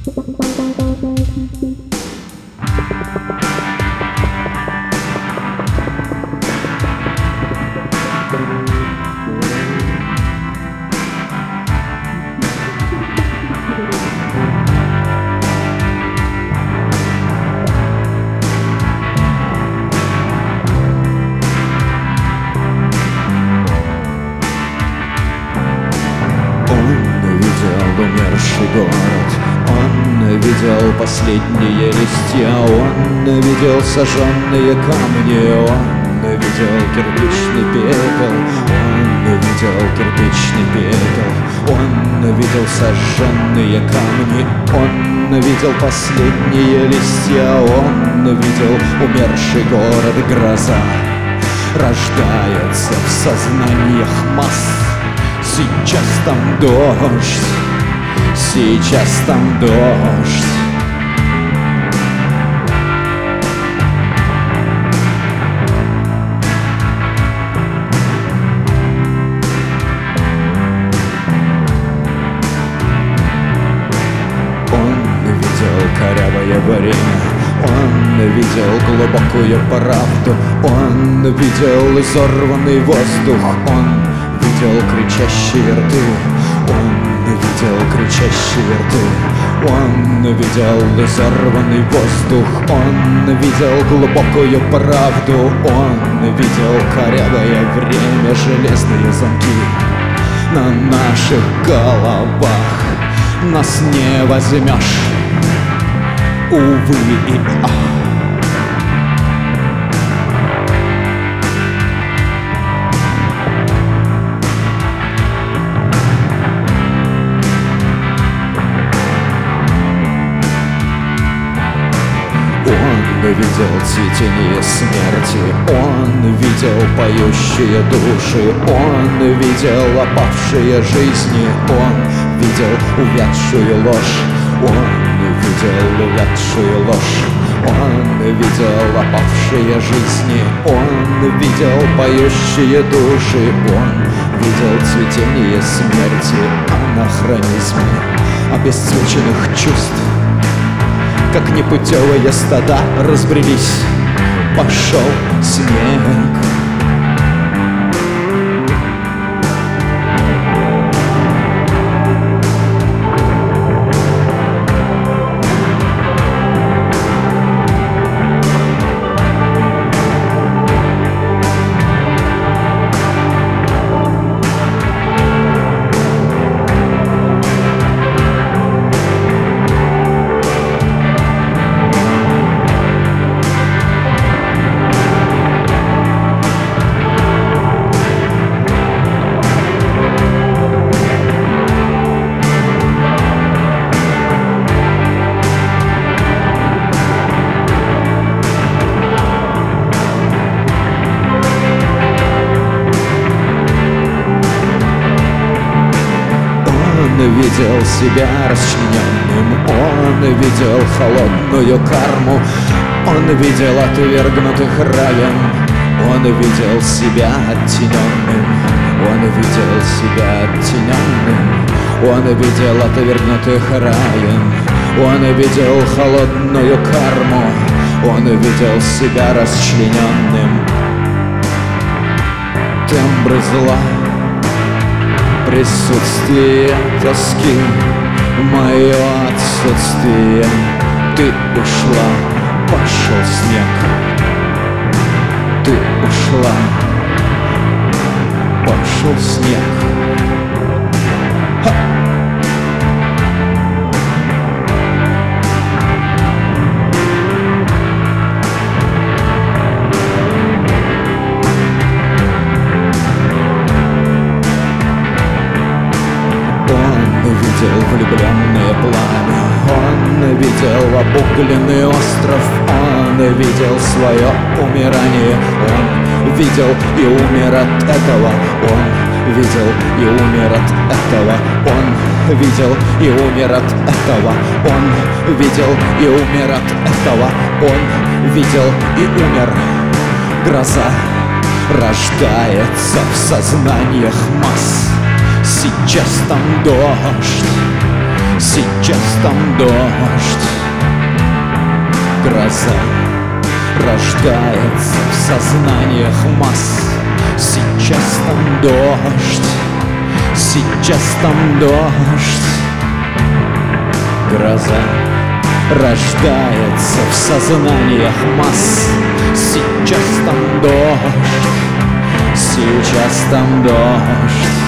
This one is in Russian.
Умерший город, он видел последние листья, он видел сожженные камни, он видел кирпичный пепел, он видел кирпичный пепел, он видел сожженные камни, он видел последние листья, он видел умерший город, гроза рождается в сознаниях масс. Сейчас там дождь, сейчас там дождь. Он видел корявое время, он видел глубокую правду, он видел изорванный воздух, он видел кричащие рты, он видел кричащие рты, он видел изорванный воздух, он видел глубокую правду, он видел корявое время, железные замки на наших головах. Нас не возьмешь, увы и ах. Он видел цветение смерти, он видел поющие души, он видел опавшие жизни, он видел увядшую ложь, он видел увядшую ложь, он видел опавшие жизни, он видел поющие души, он видел цветение смерти, анахронизмы обесцвеченных чувств. Как непутевые стада разбрелись, пошел снег. Он видел себя расчлененным, он видел холодную карму, он видел отвергнутых раем, он видел себя оттененным, он видел себя оттененным, он видел отвергнутых раем, он видел холодную карму, он видел себя расчлененным. Тембры зла, присутствие тоски, мое отсутствие. Ты ушла, пошел снег. Ты ушла, пошел снег. Влюбленное пламя, он видел обугленный остров, он видел свое умирание, он видел и умер от этого, он видел и умер от этого, он видел и умер от этого, он видел и умер от этого, он видел и умер. Гроза рождается в сознаниях масс. Сейчас там дождь, сейчас там дождь. Гроза рождается в сознаниях масс. Сейчас там дождь, сейчас там дождь. Гроза рождается в сознаниях масс. Сейчас там дождь, сейчас там дождь.